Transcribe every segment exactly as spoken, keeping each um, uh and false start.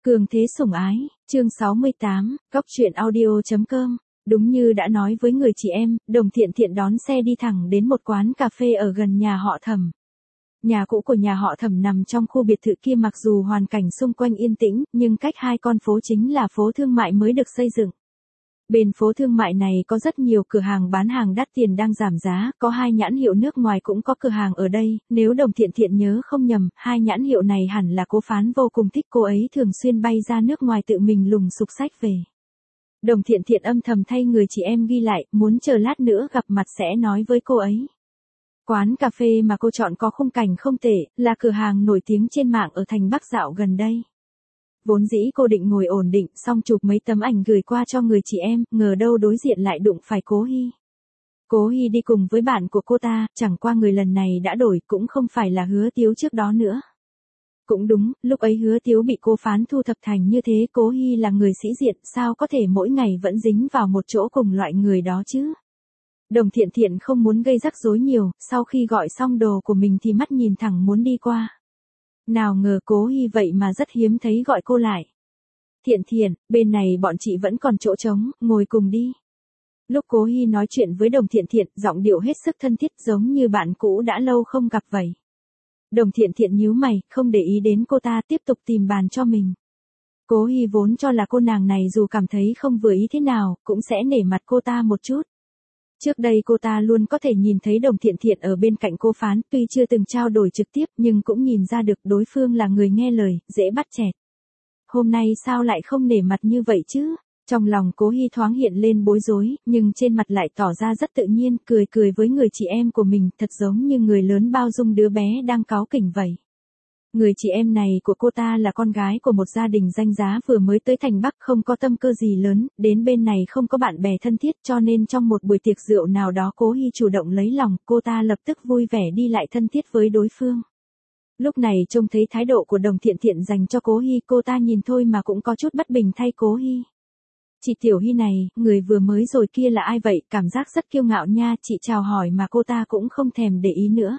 Cường thế sủng ái, chương sáu mươi tám, góc truyện audio.com. Đúng như đã nói với người chị em, Đồng Thiện Thiện đón xe đi thẳng đến một quán cà phê ở gần nhà họ Thẩm. Nhà cũ của nhà họ Thẩm nằm trong khu biệt thự kia, mặc dù hoàn cảnh xung quanh yên tĩnh, nhưng cách hai con phố chính là phố thương mại mới được xây dựng. Bên phố thương mại này có rất nhiều cửa hàng bán hàng đắt tiền đang giảm giá, có hai nhãn hiệu nước ngoài cũng có cửa hàng ở đây, nếu Đồng Thiện Thiện nhớ không nhầm, hai nhãn hiệu này hẳn là Cố Phán vô cùng thích, cô ấy thường xuyên bay ra nước ngoài tự mình lùng sục sách về. Đồng Thiện Thiện âm thầm thay người chị em ghi lại, muốn chờ lát nữa gặp mặt sẽ nói với cô ấy. Quán cà phê mà cô chọn có khung cảnh không tệ, là cửa hàng nổi tiếng trên mạng ở thành Bắc dạo gần đây. Vốn dĩ cô định ngồi ổn định, xong chụp mấy tấm ảnh gửi qua cho người chị em, ngờ đâu đối diện lại đụng phải Cố Hy. Cố Hy đi cùng với bạn của cô ta, chẳng qua người lần này đã đổi, cũng không phải là Hứa Tiếu trước đó nữa. Cũng đúng, lúc ấy Hứa Tiếu bị Cố Phán thu thập thành như thế, Cố Hy là người sĩ diện, sao có thể mỗi ngày vẫn dính vào một chỗ cùng loại người đó chứ? Đồng Thiện Thiện không muốn gây rắc rối nhiều, sau khi gọi xong đồ của mình thì mắt nhìn thẳng muốn đi qua. Nào ngờ Cố Hy vậy mà rất hiếm thấy gọi cô lại. Thiện Thiện, bên này bọn chị vẫn còn chỗ trống, ngồi cùng đi. Lúc Cố Hy nói chuyện với Đồng Thiện Thiện, giọng điệu hết sức thân thiết, giống như bạn cũ đã lâu không gặp vậy. Đồng Thiện Thiện nhíu mày, không để ý đến cô ta, tiếp tục tìm bàn cho mình. Cố Hy vốn cho là cô nàng này dù cảm thấy không vừa ý thế nào, cũng sẽ nể mặt cô ta một chút. Trước đây cô ta luôn có thể nhìn thấy Đồng Thiện Thiện ở bên cạnh Cố Phán, tuy chưa từng trao đổi trực tiếp nhưng cũng nhìn ra được đối phương là người nghe lời, dễ bắt chẹt. Hôm nay sao lại không nể mặt như vậy chứ? Trong lòng Cố Hy thoáng hiện lên bối rối, nhưng trên mặt lại tỏ ra rất tự nhiên, cười cười với người chị em của mình, thật giống như người lớn bao dung đứa bé đang cáu kỉnh vậy. Người chị em này của cô ta là con gái của một gia đình danh giá vừa mới tới thành Bắc, không có tâm cơ gì lớn, đến bên này không có bạn bè thân thiết, cho nên trong một buổi tiệc rượu nào đó Cố Hy chủ động lấy lòng, cô ta lập tức vui vẻ đi lại thân thiết với đối phương. Lúc này trông thấy thái độ của Đồng Thiện Thiện dành cho Cố Hy, cô ta nhìn thôi mà cũng có chút bất bình thay Cố Hy. Chị Tiểu Hy này, người vừa mới rồi kia là ai vậy, cảm giác rất kiêu ngạo nha, chị chào hỏi mà cô ta cũng không thèm để ý nữa.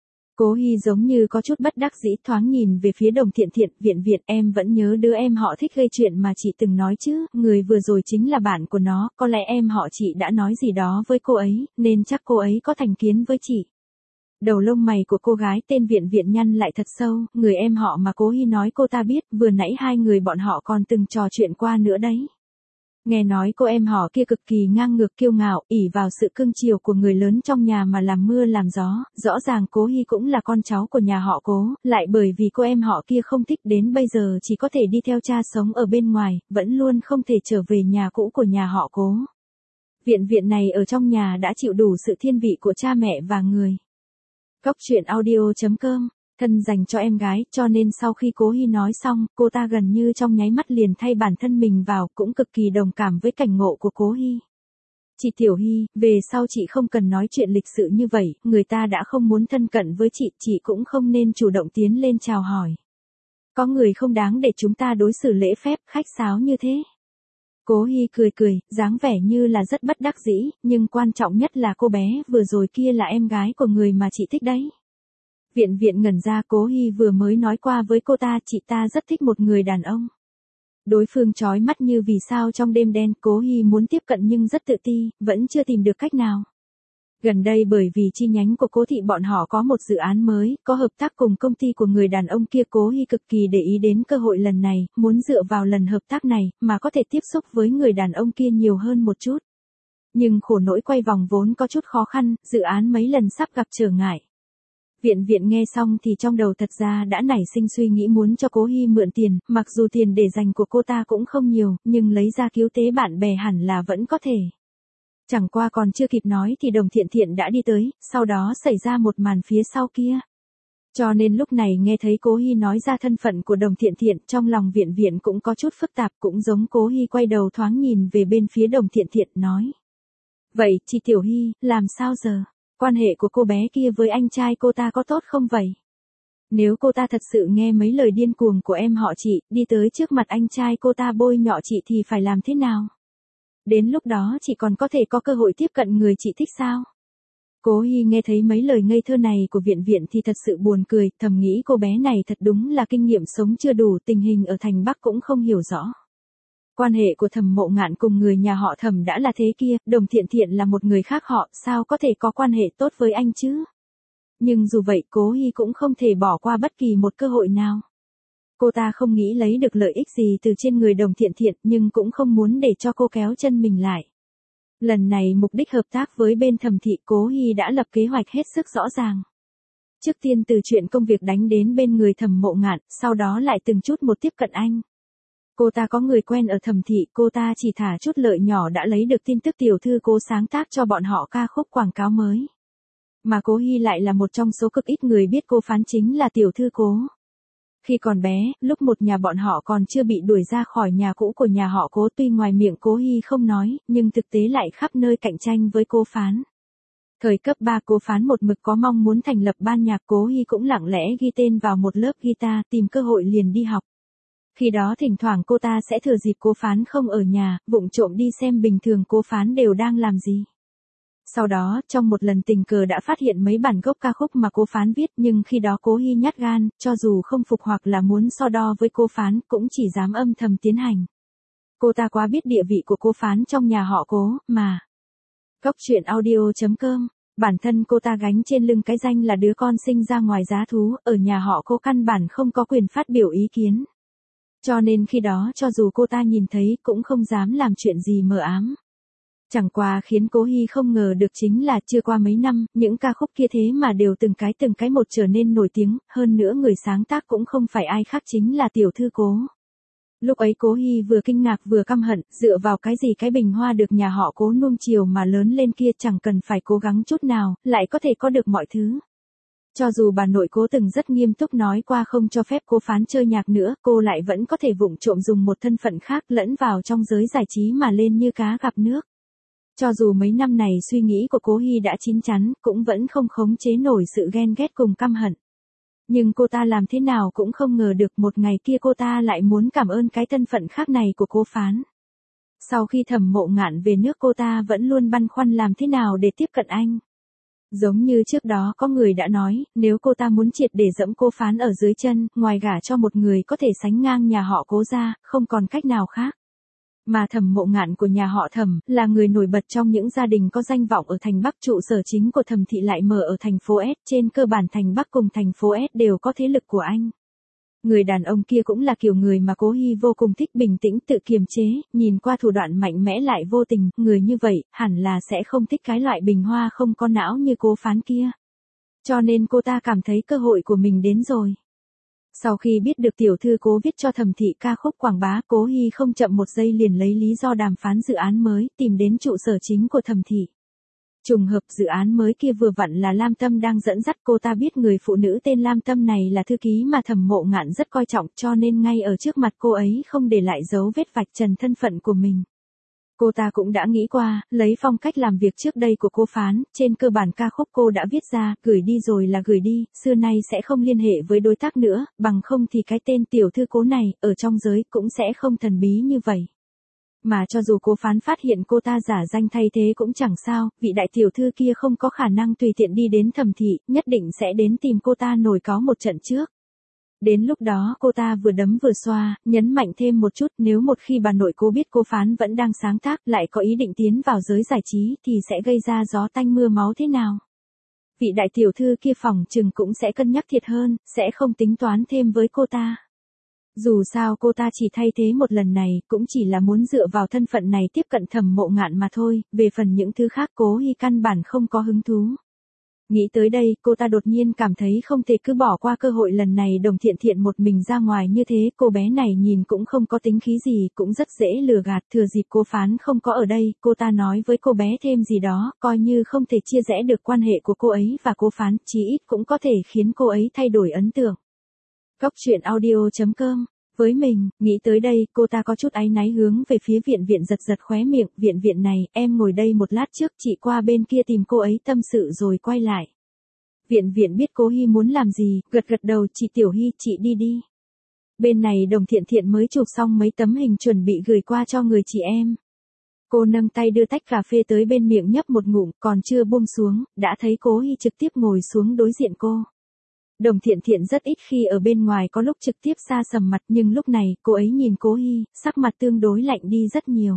Cố Hy giống như có chút bất đắc dĩ, thoáng nhìn về phía Đồng Thiện Thiện, Viện Viện, em vẫn nhớ đứa em họ thích gây chuyện mà chị từng nói chứ, người vừa rồi chính là bạn của nó, có lẽ em họ chị đã nói gì đó với cô ấy, nên chắc cô ấy có thành kiến với chị. Đầu lông mày của cô gái tên Viện Viện nhăn lại thật sâu, người em họ mà Cố Hy nói cô ta biết, vừa nãy hai người bọn họ còn từng trò chuyện qua nữa đấy. Nghe nói cô em họ kia cực kỳ ngang ngược kiêu ngạo, ỷ vào sự cưng chiều của người lớn trong nhà mà làm mưa làm gió, rõ ràng Cố Hy cũng là con cháu của nhà họ Cố, lại bởi vì cô em họ kia không thích đến bây giờ chỉ có thể đi theo cha sống ở bên ngoài, vẫn luôn không thể trở về nhà cũ của nhà họ Cố. Viện Viện này ở trong nhà đã chịu đủ sự thiên vị của cha mẹ và người. Góc truyện audio.com. Thân dành cho em gái, cho nên sau khi Cố Hy nói xong, cô ta gần như trong nháy mắt liền thay bản thân mình vào, cũng cực kỳ đồng cảm với cảnh ngộ của Cố Hy. Chị Tiểu Hy, về sau chị không cần nói chuyện lịch sự như vậy, người ta đã không muốn thân cận với chị, chị cũng không nên chủ động tiến lên chào hỏi. Có người không đáng để chúng ta đối xử lễ phép, khách sáo như thế. Cố Hy cười cười, dáng vẻ như là rất bất đắc dĩ, nhưng quan trọng nhất là cô bé vừa rồi kia là em gái của người mà chị thích đấy. Viện Viện ngẩn ra, Cố Hy vừa mới nói qua với cô ta, chị ta rất thích một người đàn ông. Đối phương chói mắt như vì sao trong đêm đen, Cố Hy muốn tiếp cận nhưng rất tự ti, vẫn chưa tìm được cách nào. Gần đây bởi vì chi nhánh của Cố thị bọn họ có một dự án mới, có hợp tác cùng công ty của người đàn ông kia, Cố Hy cực kỳ để ý đến cơ hội lần này, muốn dựa vào lần hợp tác này, mà có thể tiếp xúc với người đàn ông kia nhiều hơn một chút. Nhưng khổ nỗi quay vòng vốn có chút khó khăn, dự án mấy lần sắp gặp trở ngại. Viện Viện nghe xong thì trong đầu thật ra đã nảy sinh suy nghĩ muốn cho Cố Hy mượn tiền, mặc dù tiền để dành của cô ta cũng không nhiều, nhưng lấy ra cứu tế bạn bè hẳn là vẫn có thể. Chẳng qua còn chưa kịp nói thì Đồng Thiện Thiện đã đi tới, sau đó xảy ra một màn phía sau kia. Cho nên lúc này nghe thấy Cố Hy nói ra thân phận của Đồng Thiện Thiện, trong lòng Viện Viện cũng có chút phức tạp, cũng giống Cố Hy quay đầu thoáng nhìn về bên phía Đồng Thiện Thiện, nói. Vậy, chị Tiểu Hy, làm sao giờ? Quan hệ của cô bé kia với anh trai cô ta có tốt không vậy? Nếu cô ta thật sự nghe mấy lời điên cuồng của em họ chị, đi tới trước mặt anh trai cô ta bôi nhọ chị thì phải làm thế nào? Đến lúc đó chị còn có thể có cơ hội tiếp cận người chị thích sao? Cố Hi nghe thấy mấy lời ngây thơ này của Viện Viện thì thật sự buồn cười, thầm nghĩ cô bé này thật đúng là kinh nghiệm sống chưa đủ, tình hình ở thành Bắc cũng không hiểu rõ. Quan hệ của Thẩm Mộ Ngạn cùng người nhà họ Thẩm đã là thế kia, Đồng Thiện Thiện là một người khác họ, sao có thể có quan hệ tốt với anh chứ? Nhưng dù vậy Cố Hi cũng không thể bỏ qua bất kỳ một cơ hội nào. Cô ta không nghĩ lấy được lợi ích gì từ trên người Đồng Thiện Thiện nhưng cũng không muốn để cho cô kéo chân mình lại. Lần này mục đích hợp tác với bên Thẩm thị, Cố Hi đã lập kế hoạch hết sức rõ ràng. Trước tiên từ chuyện công việc đánh đến bên người Thẩm Mộ Ngạn, sau đó lại từng chút một tiếp cận anh. Cô ta có người quen ở Thẩm thị, cô ta chỉ thả chút lợi nhỏ đã lấy được tin tức tiểu thư Cố sáng tác cho bọn họ ca khúc quảng cáo mới. Mà Cố Hi lại là một trong số cực ít người biết cô Phán chính là tiểu thư Cố. Khi còn bé, lúc một nhà bọn họ còn chưa bị đuổi ra khỏi nhà cũ của nhà họ Cố, tuy ngoài miệng Cố Hi không nói, nhưng thực tế lại khắp nơi cạnh tranh với cô Phán. Thời cấp ba Cố Phán một mực có mong muốn thành lập ban nhạc, Cố Hi cũng lặng lẽ ghi tên vào một lớp guitar, tìm cơ hội liền đi học. Khi đó thỉnh thoảng cô ta sẽ thừa dịp Cố Phán không ở nhà, vụng trộm đi xem bình thường Cố Phán đều đang làm gì. Sau đó, trong một lần tình cờ đã phát hiện mấy bản gốc ca khúc mà Cố Phán viết, nhưng khi đó Cố Hi nhát gan, cho dù không phục hoặc là muốn so đo với Cố Phán, cũng chỉ dám âm thầm tiến hành. Cô ta quá biết địa vị của Cố Phán trong nhà họ Cố, mà. Cốc truyện audio chấm com, bản thân cô ta gánh trên lưng cái danh là đứa con sinh ra ngoài giá thú, ở nhà họ Cố căn bản không có quyền phát biểu ý kiến. Cho nên khi đó cho dù cô ta nhìn thấy cũng không dám làm chuyện gì mờ ám. Chẳng qua khiến Cố Hi không ngờ được chính là chưa qua mấy năm, những ca khúc kia thế mà đều từng cái từng cái một trở nên nổi tiếng, hơn nữa người sáng tác cũng không phải ai khác chính là tiểu thư Cố. Lúc ấy Cố Hi vừa kinh ngạc vừa căm hận, dựa vào cái gì cái bình hoa được nhà họ Cố nuông chiều mà lớn lên kia chẳng cần phải cố gắng chút nào, lại có thể có được mọi thứ. Cho dù bà nội Cố từng rất nghiêm túc nói qua không cho phép Cố Phán chơi nhạc nữa, cô lại vẫn có thể vụng trộm dùng một thân phận khác lẫn vào trong giới giải trí mà lên như cá gặp nước. Cho dù mấy năm này suy nghĩ của Cố Hi đã chín chắn, cũng vẫn không khống chế nổi sự ghen ghét cùng căm hận. Nhưng cô ta làm thế nào cũng không ngờ được một ngày kia cô ta lại muốn cảm ơn cái thân phận khác này của Cố Phán. Sau khi Thẩm Mộ Ngạn về nước cô ta vẫn luôn băn khoăn làm thế nào để tiếp cận anh. Giống như trước đó có người đã nói, nếu cô ta muốn triệt để dẫm Cố Phán ở dưới chân, ngoài gả cho một người có thể sánh ngang nhà họ Cố ra, không còn cách nào khác. Mà Thẩm Mộ Ngạn của nhà họ Thẩm, là người nổi bật trong những gia đình có danh vọng ở thành Bắc, trụ sở chính của Thẩm thị lại mở ở thành phố S, trên cơ bản thành Bắc cùng thành phố S đều có thế lực của anh. Người đàn ông kia cũng là kiểu người mà Cố Hi vô cùng thích, bình tĩnh tự kiềm chế, nhìn qua thủ đoạn mạnh mẽ lại vô tình, người như vậy, hẳn là sẽ không thích cái loại bình hoa không có não như Cố Phán kia. Cho nên cô ta cảm thấy cơ hội của mình đến rồi. Sau khi biết được tiểu thư Cố viết cho Thẩm thị ca khúc quảng bá, Cố Hi không chậm một giây liền lấy lý do đàm phán dự án mới, tìm đến trụ sở chính của Thẩm thị. Trùng hợp dự án mới kia vừa vặn là Lam Tâm đang dẫn dắt, cô ta biết người phụ nữ tên Lam Tâm này là thư ký mà Thẩm Mộ Ngạn rất coi trọng, cho nên ngay ở trước mặt cô ấy không để lại dấu vết vạch trần thân phận của mình. Cô ta cũng đã nghĩ qua, lấy phong cách làm việc trước đây của Cố Phán, trên cơ bản ca khúc cô đã viết ra, gửi đi rồi là gửi đi, xưa nay sẽ không liên hệ với đối tác nữa, bằng không thì cái tên tiểu thư Cố này, ở trong giới cũng sẽ không thần bí như vậy. Mà cho dù Cố Phán phát hiện cô ta giả danh thay thế cũng chẳng sao, vị đại tiểu thư kia không có khả năng tùy tiện đi đến Thẩm thị, nhất định sẽ đến tìm cô ta nổi cáu một trận trước. Đến lúc đó cô ta vừa đấm vừa xoa, nhấn mạnh thêm một chút, nếu một khi bà nội Cố biết Cố Phán vẫn đang sáng tác, lại có ý định tiến vào giới giải trí, thì sẽ gây ra gió tanh mưa máu thế nào? Vị đại tiểu thư kia phỏng chừng cũng sẽ cân nhắc thiệt hơn, sẽ không tính toán thêm với cô ta. Dù sao cô ta chỉ thay thế một lần này, cũng chỉ là muốn dựa vào thân phận này tiếp cận Thẩm Mộ Ngạn mà thôi, về phần những thứ khác Cố Hi căn bản không có hứng thú. Nghĩ tới đây, cô ta đột nhiên cảm thấy không thể cứ bỏ qua cơ hội lần này. Đồng Thiện Thiện một mình ra ngoài như thế, cô bé này nhìn cũng không có tính khí gì, cũng rất dễ lừa gạt. Thừa dịp Cố Phán không có ở đây, cô ta nói với cô bé thêm gì đó, coi như không thể chia rẽ được quan hệ của cô ấy và Cố Phán, chí ít cũng có thể khiến cô ấy thay đổi ấn tượng. Cốc truyện audio chấm com. Với mình, nghĩ tới đây, cô ta có chút áy náy hướng về phía Viện Viện, giật giật khóe miệng. Viện Viện này, em ngồi đây một lát trước, chị qua bên kia tìm cô ấy tâm sự rồi quay lại. Viện Viện biết Cố Hi muốn làm gì, gật gật đầu, chị Tiểu Hi, chị đi đi. Bên này Đồng Thiện Thiện mới chụp xong mấy tấm hình chuẩn bị gửi qua cho người chị em. Cô nâng tay đưa tách cà phê tới bên miệng nhấp một ngụm, còn chưa buông xuống, đã thấy Cố Hi trực tiếp ngồi xuống đối diện cô. Đồng Thiện Thiện rất ít khi ở bên ngoài có lúc trực tiếp xa sầm mặt, nhưng lúc này, cô ấy nhìn Cố Hi, sắc mặt tương đối lạnh đi rất nhiều.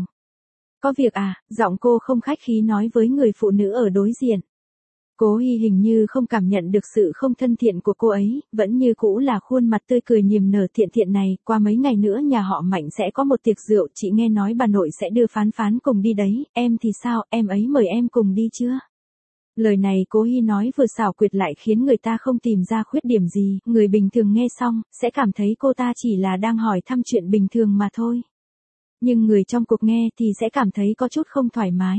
Có việc à, giọng cô không khách khí nói với người phụ nữ ở đối diện. Cố Hi hình như không cảm nhận được sự không thân thiện của cô ấy, vẫn như cũ là khuôn mặt tươi cười niềm nở. Thiện Thiện này, qua mấy ngày nữa nhà họ Mạnh sẽ có một tiệc rượu, chị nghe nói bà nội sẽ đưa Phán Phán cùng đi đấy, em thì sao, em ấy mời em cùng đi chưa? Lời này Cố Hi nói vừa xảo quyệt lại khiến người ta không tìm ra khuyết điểm gì, người bình thường nghe xong, sẽ cảm thấy cô ta chỉ là đang hỏi thăm chuyện bình thường mà thôi. Nhưng người trong cuộc nghe thì sẽ cảm thấy có chút không thoải mái.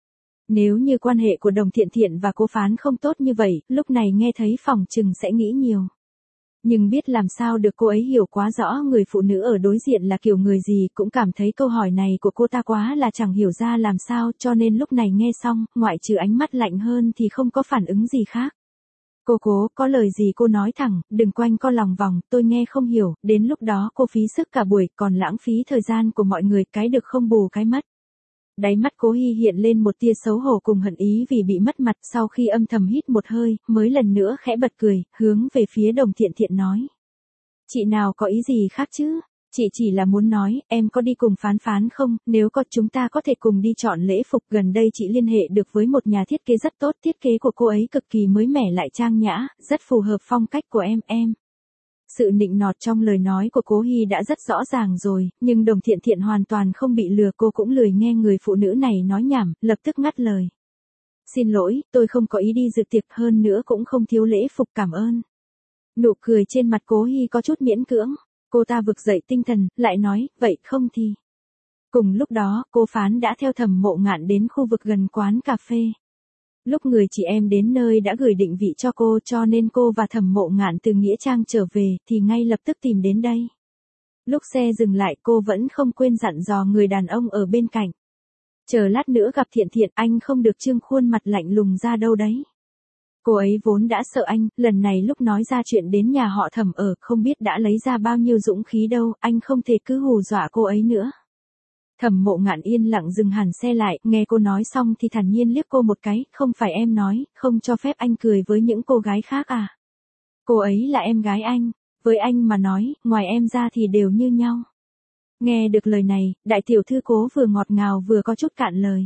Nếu như quan hệ của Đồng Thiện Thiện và cô Phán không tốt như vậy, lúc này nghe thấy phỏng chừng sẽ nghĩ nhiều. Nhưng biết làm sao được, cô ấy hiểu quá rõ người phụ nữ ở đối diện là kiểu người gì, cũng cảm thấy câu hỏi này của cô ta quá là chẳng hiểu ra làm sao, cho nên lúc này nghe xong, ngoại trừ ánh mắt lạnh hơn thì không có phản ứng gì khác. Cô Cố, có lời gì cô nói thẳng, đừng quanh co lòng vòng, tôi nghe không hiểu, đến lúc đó cô phí sức cả buổi, còn lãng phí thời gian của mọi người, cái được không bù cái mất. Đáy mắt Cố Hi hiện lên một tia xấu hổ cùng hận ý vì bị mất mặt, sau khi âm thầm hít một hơi, mới lần nữa khẽ bật cười, hướng về phía Đồng Thiện Thiện nói. Chị nào có ý gì khác chứ? Chị chỉ là muốn nói, em có đi cùng Phán Phán không, nếu có chúng ta có thể cùng đi chọn lễ phục, gần đây chị liên hệ được với một nhà thiết kế rất tốt, thiết kế của cô ấy cực kỳ mới mẻ lại trang nhã, rất phù hợp phong cách của em, em. Sự nịnh nọt trong lời nói của Cố Hi đã rất rõ ràng rồi, nhưng Đồng Thiện Thiện hoàn toàn không bị lừa, cô cũng lười nghe người phụ nữ này nói nhảm, lập tức ngắt lời. Xin lỗi, tôi không có ý đi dự tiệc, hơn nữa cũng không thiếu lễ phục, cảm ơn. Nụ cười trên mặt Cố Hi có chút miễn cưỡng, cô ta vực dậy tinh thần, lại nói, vậy không thì. Cùng lúc đó, cô Phán đã theo Thẩm Mộ Ngạn đến khu vực gần quán cà phê. Lúc người chị em đến nơi đã gửi định vị cho cô, cho nên cô và Thẩm Mộ Ngạn từ Nghĩa Trang trở về thì ngay lập tức tìm đến đây. Lúc xe dừng lại, cô vẫn không quên dặn dò người đàn ông ở bên cạnh. Chờ lát nữa gặp Thiện Thiện, anh không được trương khuôn mặt lạnh lùng ra đâu đấy. Cô ấy vốn đã sợ anh, lần này lúc nói ra chuyện đến nhà họ Thẩm ở, không biết đã lấy ra bao nhiêu dũng khí đâu, anh không thể cứ hù dọa cô ấy nữa. Thẩm Mộ Ngạn yên lặng dừng hẳn xe lại, nghe cô nói xong thì thản nhiên liếc cô một cái, không phải em nói, không cho phép anh cười với những cô gái khác à? Cô ấy là em gái anh, với anh mà nói, ngoài em ra thì đều như nhau. Nghe được lời này, đại tiểu thư Cố vừa ngọt ngào vừa có chút cạn lời.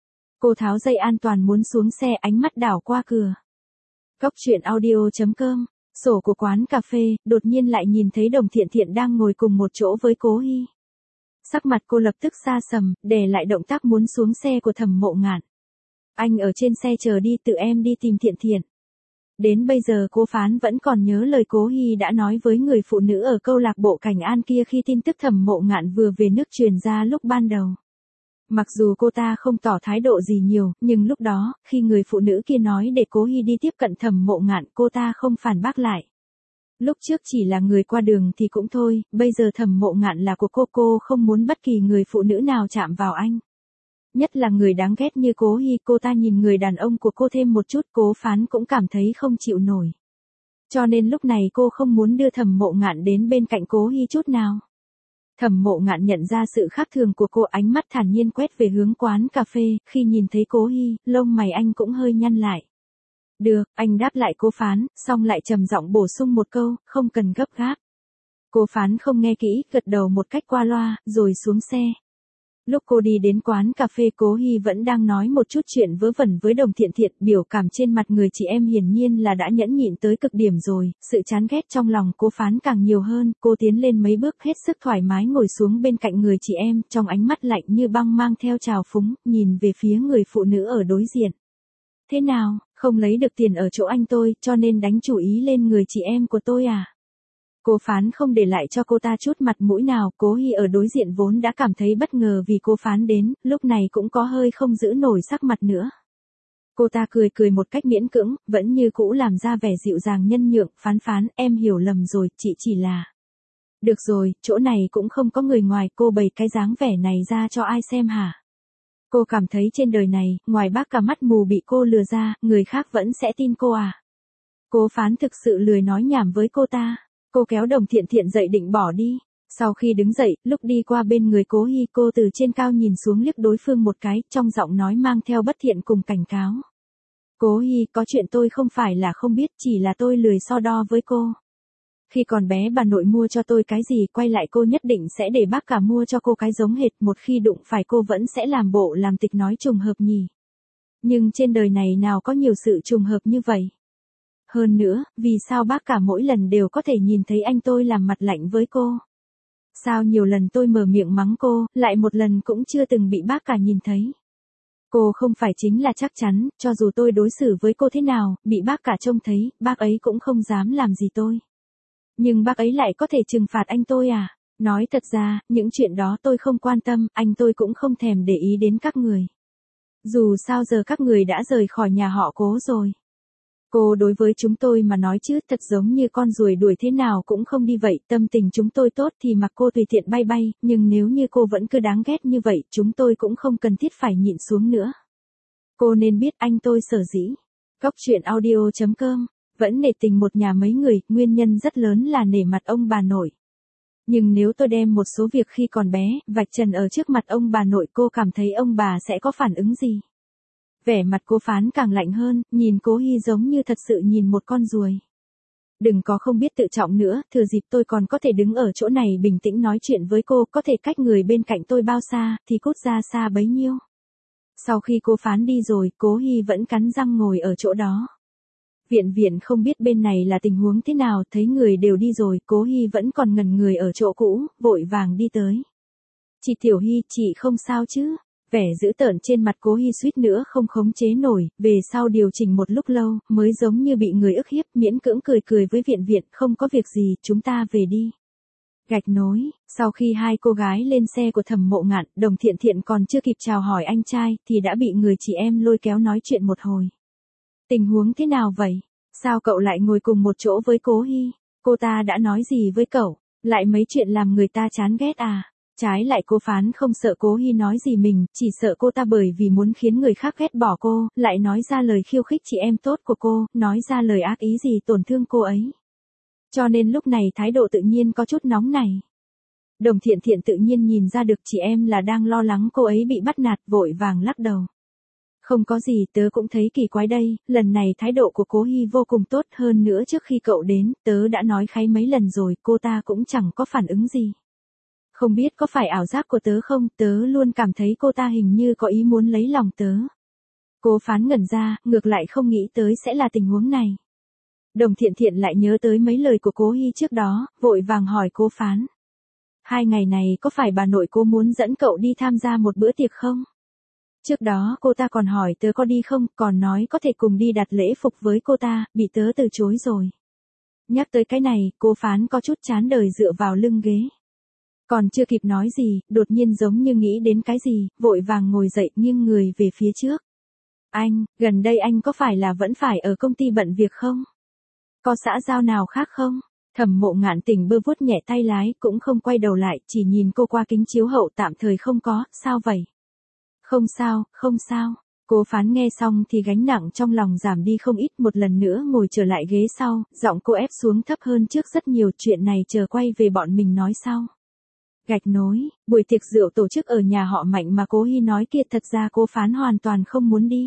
Cô tháo dây an toàn muốn xuống xe, ánh mắt đảo qua cửa. Cốc truyện audio chấm com, sổ của quán cà phê, đột nhiên lại nhìn thấy Đồng Thiện Thiện đang ngồi cùng một chỗ với Cố Hi. Sắc mặt cô lập tức xa sầm, để lại động tác muốn xuống xe của Thẩm Mộ Ngạn. Anh ở trên xe chờ đi, tự em đi tìm Thiện Thiện. Đến bây giờ cô Phán vẫn còn nhớ lời Cố Hi đã nói với người phụ nữ ở câu lạc bộ Cảnh An kia khi tin tức Thẩm Mộ Ngạn vừa về nước truyền ra lúc ban đầu. Mặc dù cô ta không tỏ thái độ gì nhiều, nhưng lúc đó, khi người phụ nữ kia nói để Cố Hi đi tiếp cận Thẩm Mộ Ngạn, cô ta không phản bác lại. Lúc trước chỉ là người qua đường thì cũng thôi, bây giờ Thẩm Mộ Ngạn là của cô, cô không muốn bất kỳ người phụ nữ nào chạm vào anh. Nhất là người đáng ghét như Cố Hi, cô ta nhìn người đàn ông của cô thêm một chút, Cố Phán cũng cảm thấy không chịu nổi. Cho nên lúc này cô không muốn đưa Thẩm Mộ Ngạn đến bên cạnh Cố Hi chút nào. Thẩm Mộ Ngạn nhận ra sự khác thường của cô, ánh mắt thản nhiên quét về hướng quán cà phê, khi nhìn thấy Cố Hi, lông mày anh cũng hơi nhăn lại. Được, anh đáp lại cô Phán, xong lại trầm giọng bổ sung một câu, không cần gấp gáp. Cô Phán không nghe kỹ, gật đầu một cách qua loa, rồi xuống xe. Lúc cô đi đến quán cà phê, Cố Hi vẫn đang nói một chút chuyện vớ vẩn với Đồng Thiện Thiện, biểu cảm trên mặt người chị em hiển nhiên là đã nhẫn nhịn tới cực điểm rồi, sự chán ghét trong lòng cô Phán càng nhiều hơn, cô tiến lên mấy bước hết sức thoải mái ngồi xuống bên cạnh người chị em, trong ánh mắt lạnh như băng mang theo trào phúng, nhìn về phía người phụ nữ ở đối diện. Thế nào, không lấy được tiền ở chỗ anh tôi, cho nên đánh chủ ý lên người chị em của tôi à? Cô Phán không để lại cho cô ta chút mặt mũi nào, Cố Hi ở đối diện vốn đã cảm thấy bất ngờ vì cô Phán đến, lúc này cũng có hơi không giữ nổi sắc mặt nữa. Cô ta cười cười một cách miễn cưỡng, vẫn như cũ làm ra vẻ dịu dàng nhân nhượng, Phán Phán, em hiểu lầm rồi, chị chỉ là... Được rồi, chỗ này cũng không có người ngoài, cô bày cái dáng vẻ này ra cho ai xem hả? Cô cảm thấy trên đời này, ngoài bác cả mắt mù bị cô lừa ra, người khác vẫn sẽ tin cô à? Cố Phán thực sự lười nói nhảm với cô ta. Cô kéo Đồng Thiện Thiện dậy định bỏ đi. Sau khi đứng dậy, lúc đi qua bên người Cố Hi, cô từ trên cao nhìn xuống liếc đối phương một cái, trong giọng nói mang theo bất thiện cùng cảnh cáo. Cố Hi, có chuyện tôi không phải là không biết, chỉ là tôi lười so đo với cô. Khi còn bé bà nội mua cho tôi cái gì, quay lại cô nhất định sẽ để bác cả mua cho cô cái giống hệt, một khi đụng phải cô vẫn sẽ làm bộ làm tịch nói trùng hợp nhỉ. Nhưng trên đời này nào có nhiều sự trùng hợp như vậy. Hơn nữa, vì sao bác cả mỗi lần đều có thể nhìn thấy anh tôi làm mặt lạnh với cô? Sao nhiều lần tôi mở miệng mắng cô, lại một lần cũng chưa từng bị bác cả nhìn thấy? Cô không phải chính là chắc chắn, cho dù tôi đối xử với cô thế nào, bị bác cả trông thấy, bác ấy cũng không dám làm gì tôi. Nhưng bác ấy lại có thể trừng phạt anh tôi à? Nói thật ra, những chuyện đó tôi không quan tâm, anh tôi cũng không thèm để ý đến các người. Dù sao giờ các người đã rời khỏi nhà họ Cố rồi. Cô đối với chúng tôi mà nói chứ, thật giống như con ruồi đuổi thế nào cũng không đi vậy, tâm tình chúng tôi tốt thì mặc cô tùy tiện bay bay, nhưng nếu như cô vẫn cứ đáng ghét như vậy, chúng tôi cũng không cần thiết phải nhịn xuống nữa. Cô nên biết anh tôi sở dĩ. Cóc truyện audio chấm com, vẫn nể tình một nhà mấy người, nguyên nhân rất lớn là nể mặt ông bà nội. Nhưng nếu tôi đem một số việc khi còn bé, vạch trần ở trước mặt ông bà nội, cô cảm thấy ông bà sẽ có phản ứng gì? Vẻ mặt cô Phán càng lạnh hơn, nhìn Cố Hi giống như thật sự nhìn một con ruồi. Đừng có không biết tự trọng nữa, thừa dịp tôi còn có thể đứng ở chỗ này bình tĩnh nói chuyện với cô, có thể cách người bên cạnh tôi bao xa, thì cút ra xa bấy nhiêu. Sau khi cô Phán đi rồi, Cố Hi vẫn cắn răng ngồi ở chỗ đó. Viện viện không biết bên này là tình huống thế nào, thấy người đều đi rồi, Cố Hi vẫn còn ngẩn người ở chỗ cũ, vội vàng đi tới. Chị Tiểu Hi, chị không sao chứ? Vẻ dữ tợn trên mặt Cố Hi suýt nữa không khống chế nổi, về sau điều chỉnh một lúc lâu, mới giống như bị người ức hiếp, miễn cưỡng cười cười với viện viện, không có việc gì, chúng ta về đi. Gạch nối, sau khi hai cô gái lên xe của Thẩm Mộ Ngạn, Đồng Thiện Thiện còn chưa kịp chào hỏi anh trai, thì đã bị người chị em lôi kéo nói chuyện một hồi. Tình huống thế nào vậy? Sao cậu lại ngồi cùng một chỗ với Cố Hi? Cô ta đã nói gì với cậu? Lại mấy chuyện làm người ta chán ghét à? Trái lại cô Phán không sợ Cố Hi nói gì mình, chỉ sợ cô ta bởi vì muốn khiến người khác ghét bỏ cô, lại nói ra lời khiêu khích chị em tốt của cô, nói ra lời ác ý gì tổn thương cô ấy. Cho nên lúc này thái độ tự nhiên có chút nóng này. Đồng Thiện Thiện tự nhiên nhìn ra được chị em là đang lo lắng cô ấy bị bắt nạt, vội vàng lắc đầu. Không có gì, tớ cũng thấy kỳ quái đây, lần này thái độ của Cố Hi vô cùng tốt, hơn nữa trước khi cậu đến, tớ đã nói kháy mấy lần rồi, cô ta cũng chẳng có phản ứng gì. Không biết có phải ảo giác của tớ không, tớ luôn cảm thấy cô ta hình như có ý muốn lấy lòng tớ. Cố Phán ngẩn ra, ngược lại không nghĩ tới sẽ là tình huống này. Đồng Thiện Thiện lại nhớ tới mấy lời của Cố Hi trước đó, vội vàng hỏi Cố Phán. Hai ngày này có phải bà nội cô muốn dẫn cậu đi tham gia một bữa tiệc không? Trước đó cô ta còn hỏi tớ có đi không, còn nói có thể cùng đi đặt lễ phục với cô ta, bị tớ từ chối rồi. Nhắc tới cái này, Cố Phán có chút chán đời dựa vào lưng ghế. Còn chưa kịp nói gì, đột nhiên giống như nghĩ đến cái gì, vội vàng ngồi dậy nghiêng người về phía trước. Anh, gần đây anh có phải là vẫn phải ở công ty bận việc không? Có xã giao nào khác không? Thẩm Mộ Ngạn tỉnh bơ vuốt nhẹ tay lái, cũng không quay đầu lại, chỉ nhìn cô qua kính chiếu hậu, tạm thời không có, sao vậy? Không sao, không sao. Cố Phán nghe xong thì gánh nặng trong lòng giảm đi không ít, một lần nữa ngồi trở lại ghế sau, giọng cô ép xuống thấp hơn trước rất nhiều, chuyện này chờ quay về bọn mình nói sau. Gạch nối, buổi tiệc rượu tổ chức ở nhà họ Mạnh mà Cố Hi nói kia, thật ra Cố Phán hoàn toàn không muốn đi.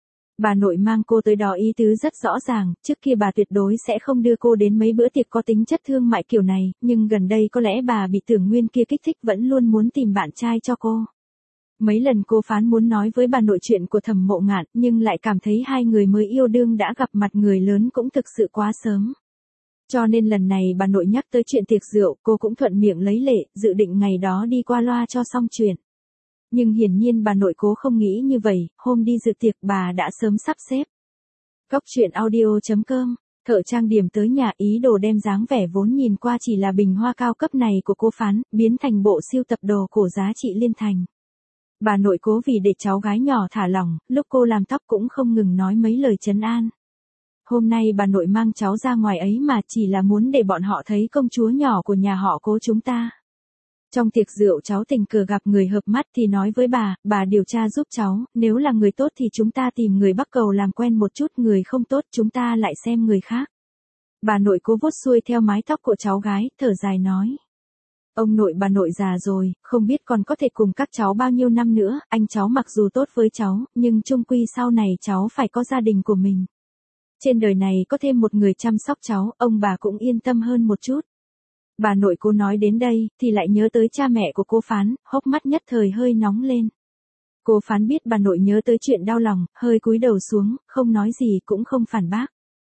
Bà nội mang cô tới đó ý tứ rất rõ ràng, trước kia bà tuyệt đối sẽ không đưa cô đến mấy bữa tiệc có tính chất thương mại kiểu này, nhưng gần đây có lẽ bà bị Tưởng Nguyên kia kích thích vẫn luôn muốn tìm bạn trai cho cô. Mấy lần Cố Phán muốn nói với bà nội chuyện của Thẩm Mộ Ngạn, nhưng lại cảm thấy hai người mới yêu đương đã gặp mặt người lớn cũng thực sự quá sớm. Cho nên lần này bà nội nhắc tới chuyện tiệc rượu, cô cũng thuận miệng lấy lệ, dự định ngày đó đi qua loa cho xong chuyện. Nhưng hiển nhiên bà nội Cố không nghĩ như vậy, hôm đi dự tiệc bà đã sớm sắp xếp. Cóc truyện audio chấm com, thợ trang điểm tới nhà, ý đồ đem dáng vẻ vốn nhìn qua chỉ là bình hoa cao cấp này của Cố Phán, biến thành bộ siêu tập đồ cổ giá trị liên thành. Bà nội Cố vì để cháu gái nhỏ thả lỏng, lúc cô làm tóc cũng không ngừng nói mấy lời trấn an. Hôm nay bà nội mang cháu ra ngoài ấy mà chỉ là muốn để bọn họ thấy công chúa nhỏ của nhà họ Cố chúng ta. Trong tiệc rượu cháu tình cờ gặp người hợp mắt thì nói với bà, bà điều tra giúp cháu, nếu là người tốt thì chúng ta tìm người Bắc Cầu làm quen một chút, người không tốt chúng ta lại xem người khác. Bà nội Cố vuốt xuôi theo mái tóc của cháu gái, thở dài nói. Ông nội bà nội già rồi, không biết còn có thể cùng các cháu bao nhiêu năm nữa, anh cháu mặc dù tốt với cháu, nhưng chung quy sau này cháu phải có gia đình của mình. Trên đời này có thêm một người chăm sóc cháu, ông bà cũng yên tâm hơn một chút. Bà nội cô nói đến đây, thì lại nhớ tới cha mẹ của cô Phán, hốc mắt nhất thời hơi nóng lên. Cô Phán biết bà nội nhớ tới chuyện đau lòng, hơi cúi đầu xuống, không nói gì cũng không phản bác.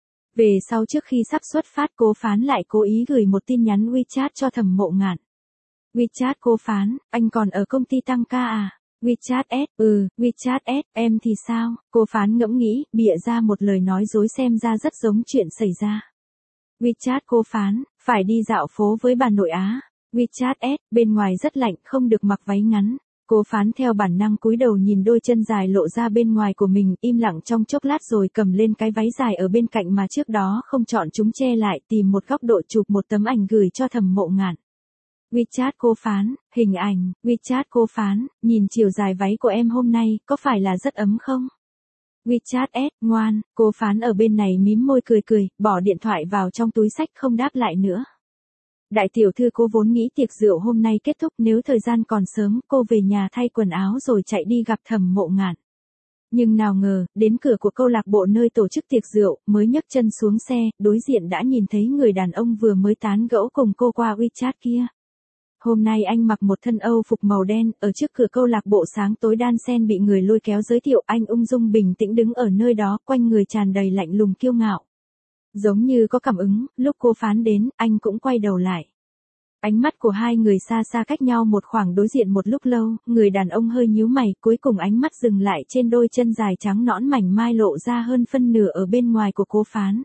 Về sau trước khi sắp xuất phát cô Phán lại cố ý gửi một tin nhắn WeChat cho Thẩm Mộ Ngạn. WeChat cô Phán, anh còn ở công ty tăng ca à? WeChat S, ừ, WeChat S, em thì sao? Cô Phán ngẫm nghĩ, bịa ra một lời nói dối xem ra rất giống chuyện xảy ra. WeChat cô Phán, phải đi dạo phố với bà nội á. WeChat S, bên ngoài rất lạnh, không được mặc váy ngắn. Cô Phán theo bản năng cúi đầu nhìn đôi chân dài lộ ra bên ngoài của mình, im lặng trong chốc lát rồi cầm lên cái váy dài ở bên cạnh mà trước đó không chọn chúng che lại, tìm một góc độ chụp một tấm ảnh gửi cho Thẩm Mộ Ngạn. WeChat cô Phán, hình ảnh, WeChat cô Phán, nhìn chiều dài váy của em hôm nay, có phải là rất ấm không? WeChat S, ngoan, cô Phán ở bên này mím môi cười cười, bỏ điện thoại vào trong túi xách không đáp lại nữa. Đại tiểu thư cô vốn nghĩ tiệc rượu hôm nay kết thúc, nếu thời gian còn sớm, cô về nhà thay quần áo rồi chạy đi gặp Thẩm Mộ Ngạn. Nhưng nào ngờ, đến cửa của câu lạc bộ nơi tổ chức tiệc rượu, mới nhấc chân xuống xe, đối diện đã nhìn thấy người đàn ông vừa mới tán gẫu cùng cô qua WeChat kia. Hôm nay anh mặc một thân Âu phục màu đen, ở trước cửa câu lạc bộ sáng tối đan sen bị người lôi kéo giới thiệu, anh ung dung bình tĩnh đứng ở nơi đó, quanh người tràn đầy lạnh lùng kiêu ngạo. Giống như có cảm ứng, lúc cô Phán đến, anh cũng quay đầu lại. Ánh mắt của hai người xa xa cách nhau một khoảng đối diện một lúc lâu, người đàn ông hơi nhíu mày, cuối cùng ánh mắt dừng lại trên đôi chân dài trắng nõn mảnh mai lộ ra hơn phân nửa ở bên ngoài của cô Phán.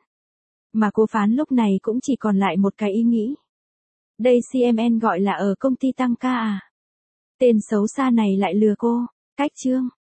Mà cô Phán lúc này cũng chỉ còn lại một cái ý nghĩ. Đây xê em en gọi là ở công ty tăng ca à? Tên xấu xa này lại lừa cô. Cách chương